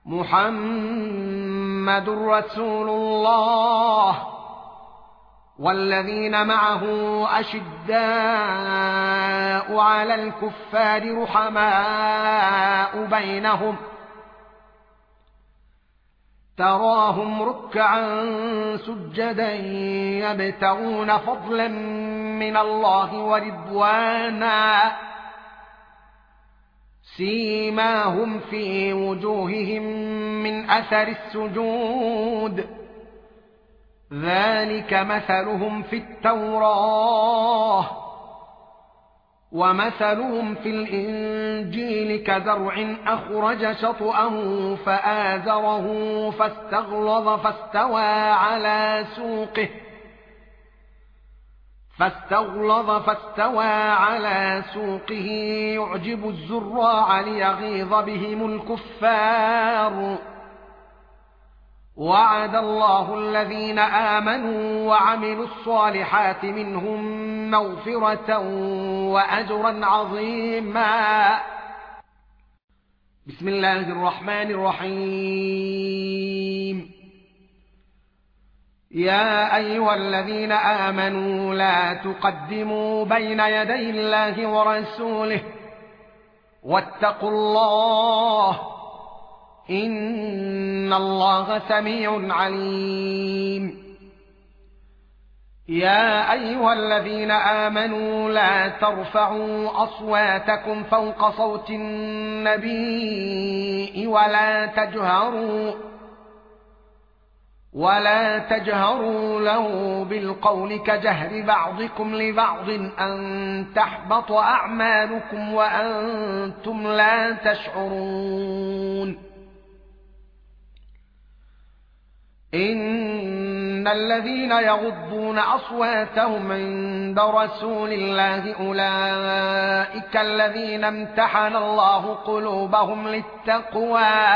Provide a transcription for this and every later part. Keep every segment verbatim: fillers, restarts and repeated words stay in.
محمد رسول الله والذين معه أشداء على الكفار رحماء بينهم تراهم ركعا سجدا يبتغون فضلا من الله ورضوانا سيماهم في وجوههم من أثر السجود ذلك مثلهم في التوراة ومثلهم في الإنجيل كزرع أخرج شطأه فآزره فاستغلظ فاستوى على سوقه فاستغلظ فاستوى على سوقه يعجب الزراع ليغيظ بهم الكفار وعد الله الذين آمنوا وعملوا الصالحات منهم مغفرة وأجرا عظيما. بسم الله الرحمن الرحيم. يا أيها الذين آمنوا لا تقدموا بين يدي الله ورسوله واتقوا الله إن الله سميع عليم. يا أيها الذين آمنوا لا ترفعوا أصواتكم فوق صوت النبي ولا تجهروا ولا تجهروا له بالقول كجهر بعضكم لبعض أن تحبط أعمالكم وأنتم لا تشعرون. إن الذين يغضون أصواتهم عند رسول الله أولئك الذين امتحن الله قلوبهم للتقوى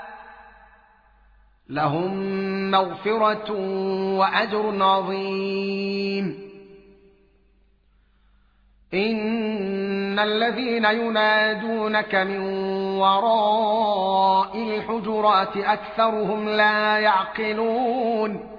لهم مغفرة وأجر عظيم. إن الذين ينادونك من وراء الحجرات أكثرهم لا يعقلون